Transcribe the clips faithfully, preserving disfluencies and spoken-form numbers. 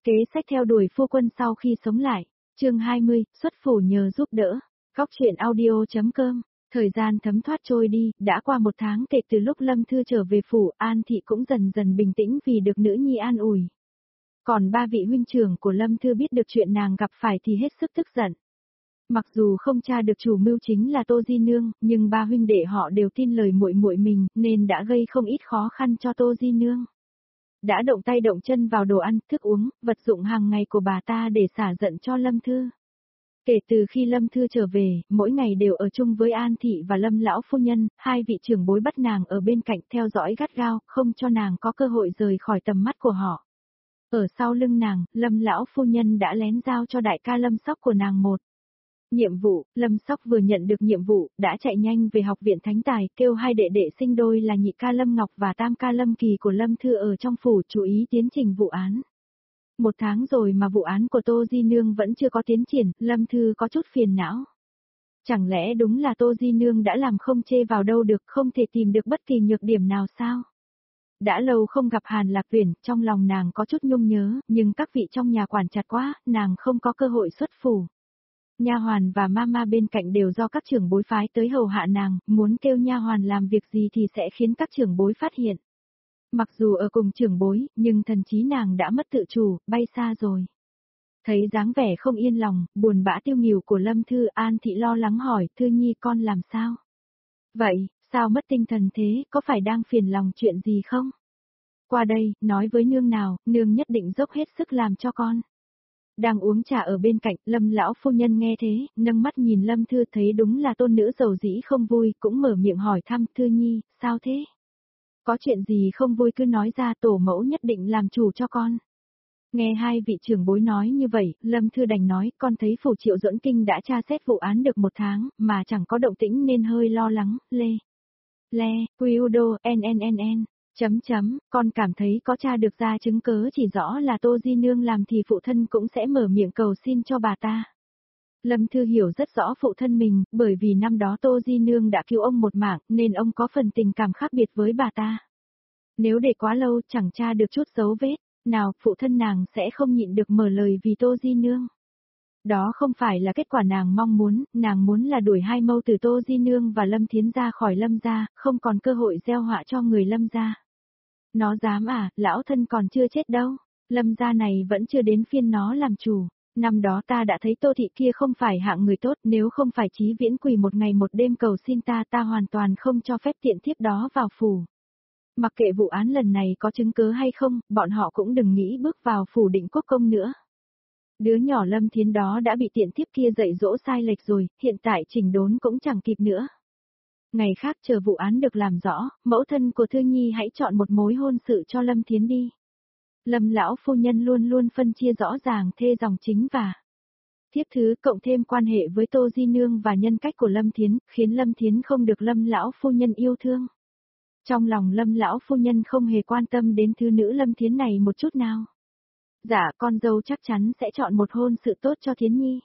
Kế sách theo đuổi phu quân sau khi sống lại. Chương hai mươi, xuất phủ nhờ giúp đỡ. Góc truyện audio.com. Thời gian thấm thoát trôi đi, đã qua một tháng kể từ lúc Lâm Thư trở về phủ, An Thị cũng dần dần bình tĩnh vì được nữ nhi an ủi. Còn ba vị huynh trưởng của Lâm Thư biết được chuyện nàng gặp phải thì hết sức tức giận. Mặc dù không tra được chủ mưu chính là Tô Di Nương, nhưng ba huynh đệ họ đều tin lời muội muội mình, nên đã gây không ít khó khăn cho Tô Di Nương. Đã động tay động chân vào đồ ăn, thức uống, vật dụng hàng ngày của bà ta để xả giận cho Lâm Thư. Kể từ khi Lâm Thư trở về, mỗi ngày đều ở chung với An Thị và Lâm lão phu nhân, hai vị trưởng bối bắt nàng ở bên cạnh theo dõi gắt gao, không cho nàng có cơ hội rời khỏi tầm mắt của họ. Ở sau lưng nàng, Lâm lão phu nhân đã lén giao cho đại ca Lâm Sóc của nàng một nhiệm vụ. Lâm Sóc vừa nhận được nhiệm vụ, đã chạy nhanh về học viện Thánh Tài, kêu hai đệ đệ sinh đôi là nhị ca Lâm Ngọc và tam ca Lâm Kỳ của Lâm Thư ở trong phủ chú ý tiến trình vụ án. Một tháng rồi mà vụ án của Tô Di Nương vẫn chưa có tiến triển, Lâm Thư có chút phiền não. Chẳng lẽ đúng là Tô Di Nương đã làm không chê vào đâu được, không thể tìm được bất kỳ nhược điểm nào sao? Đã lâu không gặp Hàn Lạc Uyển, trong lòng nàng có chút nhung nhớ, nhưng các vị trong nhà quản chặt quá, nàng không có cơ hội xuất phủ. Nha hoàn và mama bên cạnh đều do các trưởng bối phái tới hầu hạ nàng, muốn kêu nha hoàn làm việc gì thì sẽ khiến các trưởng bối phát hiện. Mặc dù ở cùng trưởng bối, nhưng thần trí nàng đã mất tự chủ, bay xa rồi. Thấy dáng vẻ không yên lòng, buồn bã tiêu nghỉu của Lâm Thư, An Thị lo lắng hỏi, Thư Nhi con làm sao? Vậy, sao mất tinh thần thế, có phải đang phiền lòng chuyện gì không? Qua đây, nói với nương nào, nương nhất định dốc hết sức làm cho con. Đang uống trà ở bên cạnh, Lâm lão phu nhân nghe thế, nâng mắt nhìn Lâm Thư thấy đúng là tôn nữ giàu dĩ không vui, cũng mở miệng hỏi thăm, Thư Nhi, sao thế? Có chuyện gì không vui cứ nói ra, tổ mẫu nhất định làm chủ cho con. Nghe hai vị trưởng bối nói như vậy, Lâm Thư đành nói, con thấy phủ Triệu Duẫn Kinh đã tra xét vụ án được một tháng, mà chẳng có động tĩnh nên hơi lo lắng, lê. Le, Quiudo, nnn, chấm chấm, con cảm thấy có tra được ra chứng cớ chỉ rõ là Tô Di Nương làm thì phụ thân cũng sẽ mở miệng cầu xin cho bà ta. Lâm Thư hiểu rất rõ phụ thân mình, bởi vì năm đó Tô Di Nương đã cứu ông một mạng, nên ông có phần tình cảm khác biệt với bà ta. Nếu để quá lâu chẳng tra được chút dấu vết, nào phụ thân nàng sẽ không nhịn được mở lời vì Tô Di Nương. Đó không phải là kết quả nàng mong muốn, nàng muốn là đuổi hai mâu từ Tô Di Nương và Lâm Thiến ra khỏi Lâm gia, không còn cơ hội gieo họa cho người Lâm gia. Nó dám à, lão thân còn chưa chết đâu, Lâm gia này vẫn chưa đến phiên nó làm chủ. Năm đó ta đã thấy Tô thị kia không phải hạng người tốt, nếu không phải Chí Viễn quỳ một ngày một đêm cầu xin ta, ta hoàn toàn không cho phép tiện thiếp đó vào phủ. Mặc kệ vụ án lần này có chứng cứ hay không, bọn họ cũng đừng nghĩ bước vào phủ Định Quốc công nữa. Đứa nhỏ Lâm Thiến đó đã bị tiện thiếp kia dạy dỗ sai lệch rồi, hiện tại chỉnh đốn cũng chẳng kịp nữa. Ngày khác chờ vụ án được làm rõ, mẫu thân của Thư Nhi hãy chọn một mối hôn sự cho Lâm Thiến đi. Lâm lão phu nhân luôn luôn phân chia rõ ràng thê dòng chính và thiếp thứ, cộng thêm quan hệ với Tô Di Nương và nhân cách của Lâm Thiến, khiến Lâm Thiến không được Lâm lão phu nhân yêu thương. Trong lòng Lâm lão phu nhân không hề quan tâm đến thứ nữ Lâm Thiến này một chút nào. Dạ, con dâu chắc chắn sẽ chọn một hôn sự tốt cho Thiến Nhi.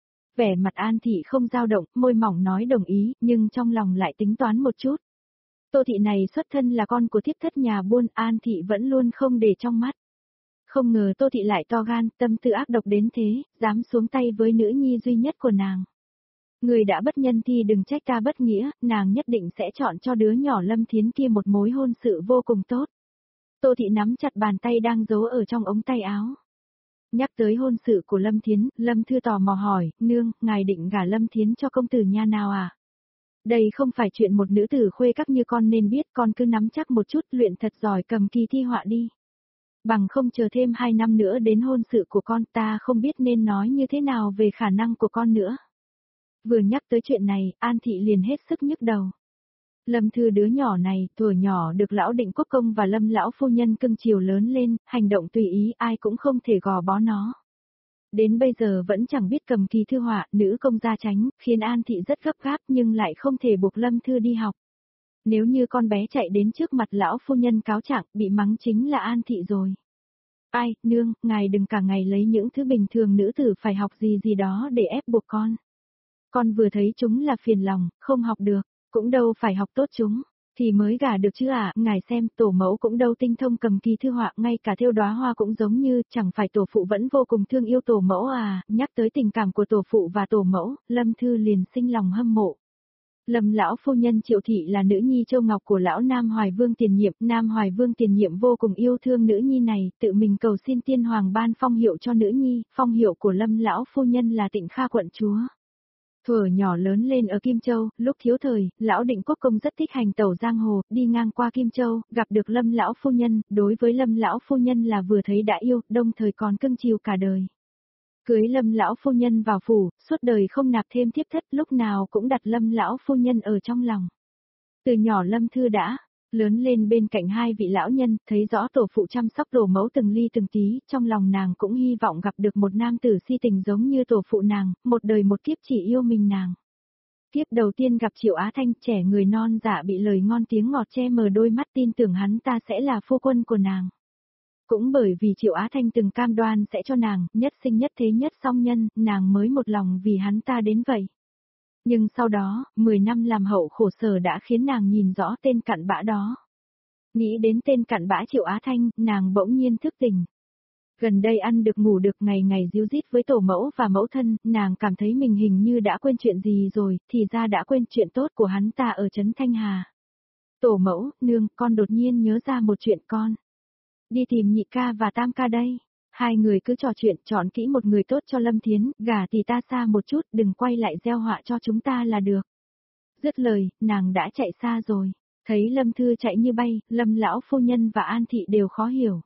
Vẻ mặt An Thị không dao động, môi mỏng nói đồng ý, nhưng trong lòng lại tính toán một chút. Tô thị này xuất thân là con của thiếp thất nhà buôn, An Thị vẫn luôn không để trong mắt. Không ngờ Tô thị lại to gan, tâm tư ác độc đến thế, dám xuống tay với nữ nhi duy nhất của nàng. Người đã bất nhân thì đừng trách ta bất nghĩa, nàng nhất định sẽ chọn cho đứa nhỏ Lâm Thiến kia một mối hôn sự vô cùng tốt. Tô thị nắm chặt bàn tay đang giấu ở trong ống tay áo. Nhắc tới hôn sự của Lâm Thiến, Lâm Thư tò mò hỏi, nương, ngài định gả Lâm Thiến cho công tử nha nào à? Đây không phải chuyện một nữ tử khuê các như con nên biết, con cứ nắm chắc một chút, luyện thật giỏi cầm kỳ thi họa đi. Bằng không chờ thêm hai năm nữa đến hôn sự của con, ta không biết nên nói như thế nào về khả năng của con nữa. Vừa nhắc tới chuyện này, An Thị liền hết sức nhức đầu. Lâm Thư đứa nhỏ này, tuổi nhỏ được lão Định Quốc công và Lâm lão phu nhân cưng chiều lớn lên, hành động tùy ý, ai cũng không thể gò bó nó. Đến bây giờ vẫn chẳng biết cầm kỳ thư họa, nữ công gia tránh, khiến An Thị rất gấp gáp nhưng lại không thể buộc Lâm Thư đi học. Nếu như con bé chạy đến trước mặt lão phu nhân cáo trạng, bị mắng chính là An Thị rồi. Ai, nương, ngài đừng cả ngày lấy những thứ bình thường nữ tử phải học gì gì đó để ép buộc con. Con vừa thấy chúng là phiền lòng, không học được, cũng đâu phải học tốt chúng. Thì mới gả được chứ ạ, à, ngài xem, tổ mẫu cũng đâu tinh thông cầm kỳ thư họa, ngay cả thêu đóa hoa cũng giống như, chẳng phải tổ phụ vẫn vô cùng thương yêu tổ mẫu à, nhắc tới tình cảm của tổ phụ và tổ mẫu, Lâm Thư liền sinh lòng hâm mộ. Lâm lão phu nhân Triệu thị là nữ nhi châu ngọc của lão Nam Hoài Vương Tiền Nhiệm, Nam Hoài Vương Tiền Nhiệm vô cùng yêu thương nữ nhi này, tự mình cầu xin tiên hoàng ban phong hiệu cho nữ nhi, phong hiệu của Lâm lão phu nhân là Tịnh Kha quận chúa. Thuở nhỏ lớn lên ở Kim Châu, lúc thiếu thời, lão Định Quốc Công rất thích hành tẩu giang hồ, đi ngang qua Kim Châu, gặp được Lâm lão phu nhân, đối với Lâm lão phu nhân là vừa thấy đã yêu, đồng thời còn cưng chiều cả đời. Cưới Lâm lão phu nhân vào phủ, suốt đời không nạp thêm thiếp thất, lúc nào cũng đặt Lâm lão phu nhân ở trong lòng. Từ nhỏ Lâm Thư đã lớn lên bên cạnh hai vị lão nhân, thấy rõ tổ phụ chăm sóc tổ mẫu từng ly từng tí, trong lòng nàng cũng hy vọng gặp được một nam tử si tình giống như tổ phụ nàng, một đời một kiếp chỉ yêu mình nàng. Kiếp đầu tiên gặp Triệu Á Thanh, trẻ người non dạ bị lời ngon tiếng ngọt che mờ đôi mắt, tin tưởng hắn ta sẽ là phu quân của nàng. Cũng bởi vì Triệu Á Thanh từng cam đoan sẽ cho nàng, nhất sinh nhất thế nhất song nhân, nàng mới một lòng vì hắn ta đến vậy. Nhưng sau đó, mười năm làm hậu khổ sở đã khiến nàng nhìn rõ tên cặn bã đó. Nghĩ đến tên cặn bã Triệu Á Thanh, nàng bỗng nhiên thức tỉnh. Gần đây ăn được ngủ được, ngày ngày díu dít với tổ mẫu và mẫu thân, nàng cảm thấy mình hình như đã quên chuyện gì rồi, thì ra đã quên chuyện tốt của hắn ta ở Trấn Thanh Hà. Tổ mẫu, nương, con đột nhiên nhớ ra một chuyện con. Đi tìm nhị ca và tam ca đây. Hai người cứ trò chuyện, chọn kỹ một người tốt cho Lâm Thiến, gả thì ta xa một chút, đừng quay lại gieo họa cho chúng ta là được. Dứt lời, nàng đã chạy xa rồi. Thấy Lâm Thư chạy như bay, Lâm lão phu nhân và An Thị đều khó hiểu.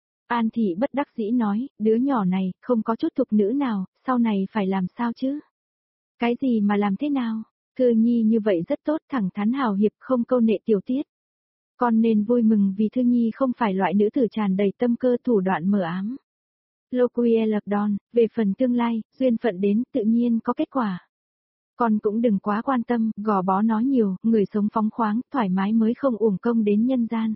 An Thị bất đắc dĩ nói, đứa nhỏ này, không có chút thục nữ nào, sau này phải làm sao chứ? Cái gì mà làm thế nào? Thư Nhi như vậy rất tốt, thẳng thắn hào hiệp, không câu nệ tiểu tiết. Con nên vui mừng vì Thư Nhi không phải loại nữ tử tràn đầy tâm cơ thủ đoạn mờ ám. Loquie lập đòn, về phần tương lai, duyên phận đến, tự nhiên có kết quả. Con cũng đừng quá quan tâm, gò bó nói nhiều, người sống phóng khoáng, thoải mái mới không uổng công đến nhân gian.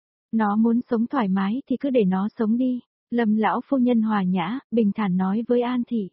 Nó muốn sống thoải mái thì cứ để nó sống đi. Lâm lão phu nhân hòa nhã, bình thản nói với An Thị.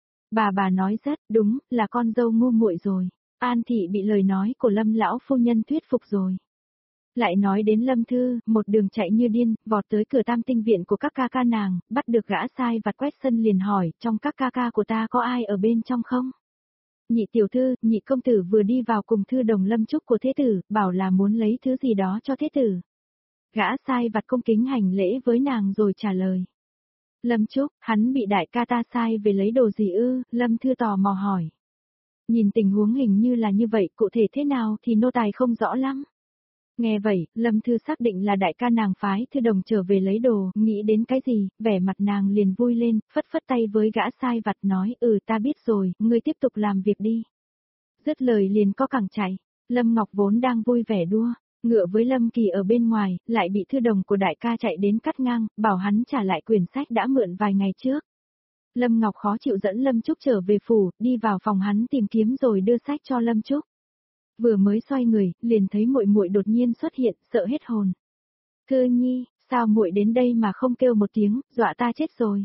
Bà bà nói rất đúng, là con dâu ngu muội rồi. An Thị bị lời nói của Lâm lão phu nhân thuyết phục rồi. Lại nói đến Lâm Thư, một đường chạy như điên, vọt tới cửa Tam Tinh viện của các ca ca nàng, bắt được gã sai vặt quét sân liền hỏi, trong các ca ca của ta có ai ở bên trong không? Nhị tiểu thư, nhị công tử vừa đi vào cùng thư đồng lâm trúc của thế tử, bảo là muốn lấy thứ gì đó cho thế tử. Gã sai vặt cung kính hành lễ với nàng rồi trả lời. Lâm Trúc, hắn bị đại ca ta sai về lấy đồ gì ư? Lâm Thư tò mò hỏi. Nhìn tình huống hình như là như vậy, cụ thể thế nào thì nô tài không rõ lắm. Nghe vậy, Lâm Thư xác định là đại ca nàng phái thư đồng trở về lấy đồ, nghĩ đến cái gì, vẻ mặt nàng liền vui lên, phất phất tay với gã sai vặt nói, ừ ta biết rồi, ngươi tiếp tục làm việc đi. Dứt lời liền có cẳng chạy, Lâm Ngọc vốn đang vui vẻ đua, ngựa với Lâm Kỳ ở bên ngoài, lại bị thư đồng của đại ca chạy đến cắt ngang, bảo hắn trả lại quyển sách đã mượn vài ngày trước. Lâm Ngọc khó chịu dẫn Lâm Trúc trở về phủ, đi vào phòng hắn tìm kiếm rồi đưa sách cho Lâm Trúc. Vừa mới xoay người, liền thấy muội muội đột nhiên xuất hiện, sợ hết hồn. Thư Nhi, sao muội đến đây mà không kêu một tiếng, dọa ta chết rồi.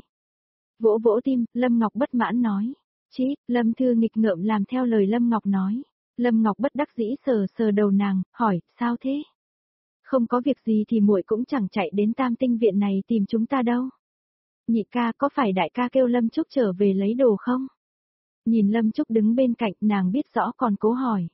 Vỗ vỗ tim, Lâm Ngọc bất mãn nói. Chí, Lâm Thư nghịch ngợm làm theo lời Lâm Ngọc nói. Lâm Ngọc bất đắc dĩ sờ sờ đầu nàng, hỏi, sao thế? Không có việc gì thì muội cũng chẳng chạy đến Tam Tinh viện này tìm chúng ta đâu. Nhị ca, có phải đại ca kêu Lâm Trúc trở về lấy đồ không? Nhìn Lâm Trúc đứng bên cạnh, nàng biết rõ còn cố hỏi.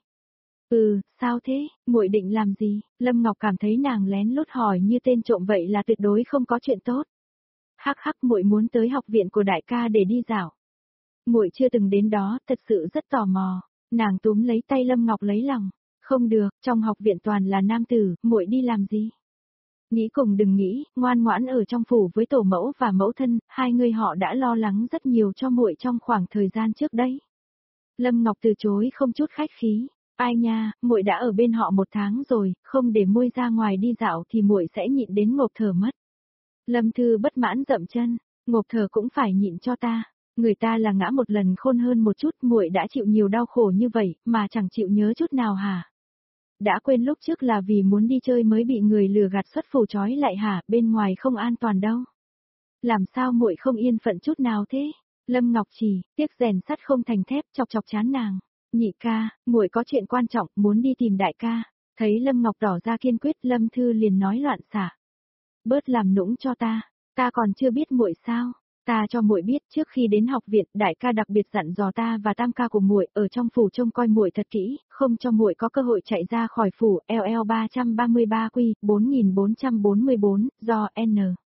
Ừ, sao thế, muội định làm gì? Lâm Ngọc cảm thấy nàng lén lút hỏi như tên trộm vậy là tuyệt đối không có chuyện tốt. Hắc hắc, muội muốn tới học viện của đại ca để đi dạo. Muội chưa từng đến đó, thật sự rất tò mò. Nàng túm lấy tay Lâm Ngọc lấy lòng. Không được, trong học viện toàn là nam tử, muội đi làm gì? Nghĩ cùng đừng nghĩ, ngoan ngoãn ở trong phủ với tổ mẫu và mẫu thân, hai người họ đã lo lắng rất nhiều cho muội trong khoảng thời gian trước đấy. Lâm Ngọc từ chối không chút khách khí. Ai nha, muội đã ở bên họ một tháng rồi, không để muội ra ngoài đi dạo thì muội sẽ nhịn đến ngộp thở mất. Lâm Thư bất mãn dậm chân, ngộp thở cũng phải nhịn cho ta. Người ta là ngã một lần khôn hơn một chút, muội đã chịu nhiều đau khổ như vậy, mà chẳng chịu nhớ chút nào hả? Đã quên lúc trước là vì muốn đi chơi mới bị người lừa gạt xuất phủ trói lại hả, bên ngoài không an toàn đâu. Làm sao muội không yên phận chút nào thế? Lâm Ngọc chỉ, tiếc rèn sắt không thành thép, chọc chọc chán nàng. Nhị ca, muội có chuyện quan trọng, muốn đi tìm đại ca. Thấy Lâm Ngọc tỏ ra kiên quyết, Lâm Thư liền nói loạn xạ. Bớt làm nũng cho ta, ta còn chưa biết muội sao? Ta cho muội biết, trước khi đến học viện, đại ca đặc biệt dặn dò ta và tam ca của muội ở trong phủ trông coi muội thật kỹ, không cho muội có cơ hội chạy ra khỏi phủ. L L ba ba ba Q bốn nghìn bốn trăm bốn mươi bốn, do N.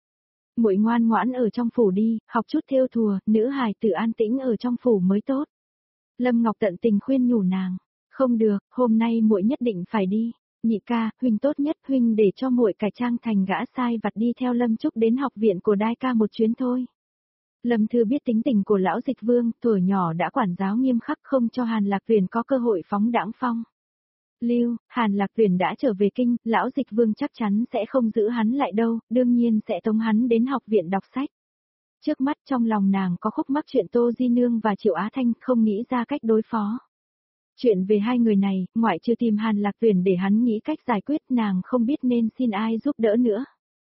Muội ngoan ngoãn ở trong phủ đi, học chút thêu thùa, nữ hài tử an tĩnh ở trong phủ mới tốt. Lâm Ngọc tận tình khuyên nhủ nàng, không được, hôm nay muội nhất định phải đi. Nhị ca, huynh tốt nhất, huynh để cho muội cải trang thành gã sai vặt đi theo Lâm Trúc đến học viện của Đai ca một chuyến thôi. Lâm Thư biết tính tình của lão Dịch Vương, tuổi nhỏ đã quản giáo nghiêm khắc, không cho Hàn Lạc Viễn có cơ hội phóng đãng phong. Lưu, Hàn Lạc Viễn đã trở về kinh, lão Dịch Vương chắc chắn sẽ không giữ hắn lại đâu, đương nhiên sẽ tống hắn đến học viện đọc sách. Trước mắt trong lòng nàng có khúc mắc chuyện Tô Di Nương và Triệu Á Thanh, không nghĩ ra cách đối phó. Chuyện về hai người này, ngoại trừ tìm Hàn Lạc Viễn để hắn nghĩ cách giải quyết, nàng không biết nên xin ai giúp đỡ nữa.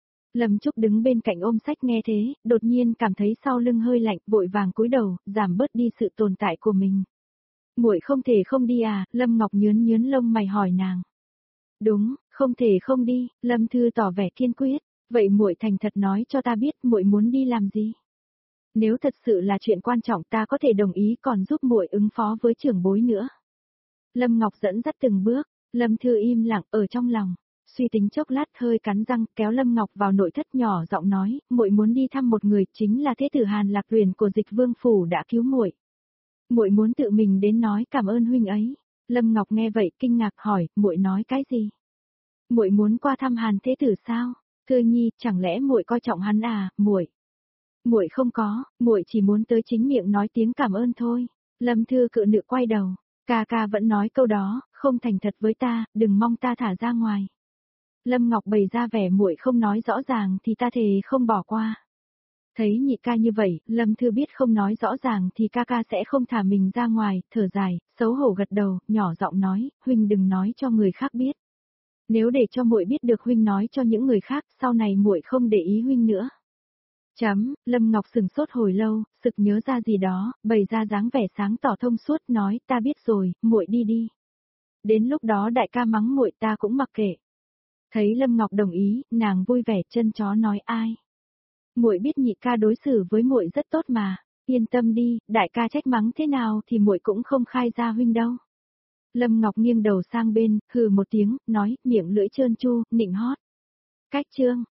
Lâm Trúc đứng bên cạnh ôm sách nghe thế, đột nhiên cảm thấy sau lưng hơi lạnh, vội vàng cúi đầu, giảm bớt đi sự tồn tại của mình. Muội không thể không đi à? Lâm Ngọc nhướn nhướn lông mày hỏi nàng. Đúng, không thể không đi. Lâm Thư tỏ vẻ kiên quyết. Vậy muội thành thật nói cho ta biết muội muốn đi làm gì? Nếu thật sự là chuyện quan trọng, ta có thể đồng ý, còn giúp muội ứng phó với trưởng bối nữa. Lâm Ngọc dẫn dắt từng bước. Lâm Thư im lặng ở trong lòng. Suy tính chốc lát, hơi cắn răng, kéo Lâm Ngọc vào nội thất, nhỏ giọng nói, muội muốn đi thăm một người, chính là thế tử Hàn Lạc Viễn của Dịch Vương phủ đã cứu muội. Muội muốn tự mình đến nói cảm ơn huynh ấy. Lâm Ngọc nghe vậy kinh ngạc hỏi, muội nói cái gì? Muội muốn qua thăm Hàn thế tử sao? Thư Nhi, chẳng lẽ muội coi trọng hắn à? Muội, muội không có, muội chỉ muốn tới chính miệng nói tiếng cảm ơn thôi. Lâm Thư cự nữ quay đầu, ca ca vẫn nói câu đó, không thành thật với ta, đừng mong ta thả ra ngoài. Lâm Ngọc bày ra vẻ muội không nói rõ ràng thì ta thề không bỏ qua. Thấy nhị ca như vậy, Lâm Thư biết không nói rõ ràng thì ca ca sẽ không thả mình ra ngoài, thở dài, xấu hổ gật đầu, nhỏ giọng nói, huynh đừng nói cho người khác biết. Nếu để cho muội biết được huynh nói cho những người khác, sau này muội không để ý huynh nữa. Chấm, Lâm Ngọc sừng sốt hồi lâu, sực nhớ ra gì đó, bày ra dáng vẻ sáng tỏ thông suốt, nói, ta biết rồi, muội đi đi. Đến lúc đó đại ca mắng muội ta cũng mặc kệ. Thấy Lâm Ngọc đồng ý, nàng vui vẻ, chân chó nói ai. Muội biết nhị ca đối xử với muội rất tốt mà, yên tâm đi, đại ca trách mắng thế nào thì muội cũng không khai ra huynh đâu. Lâm Ngọc nghiêng đầu sang bên, hừ một tiếng, nói, miệng lưỡi trơn chu, nịnh hót. Cách chương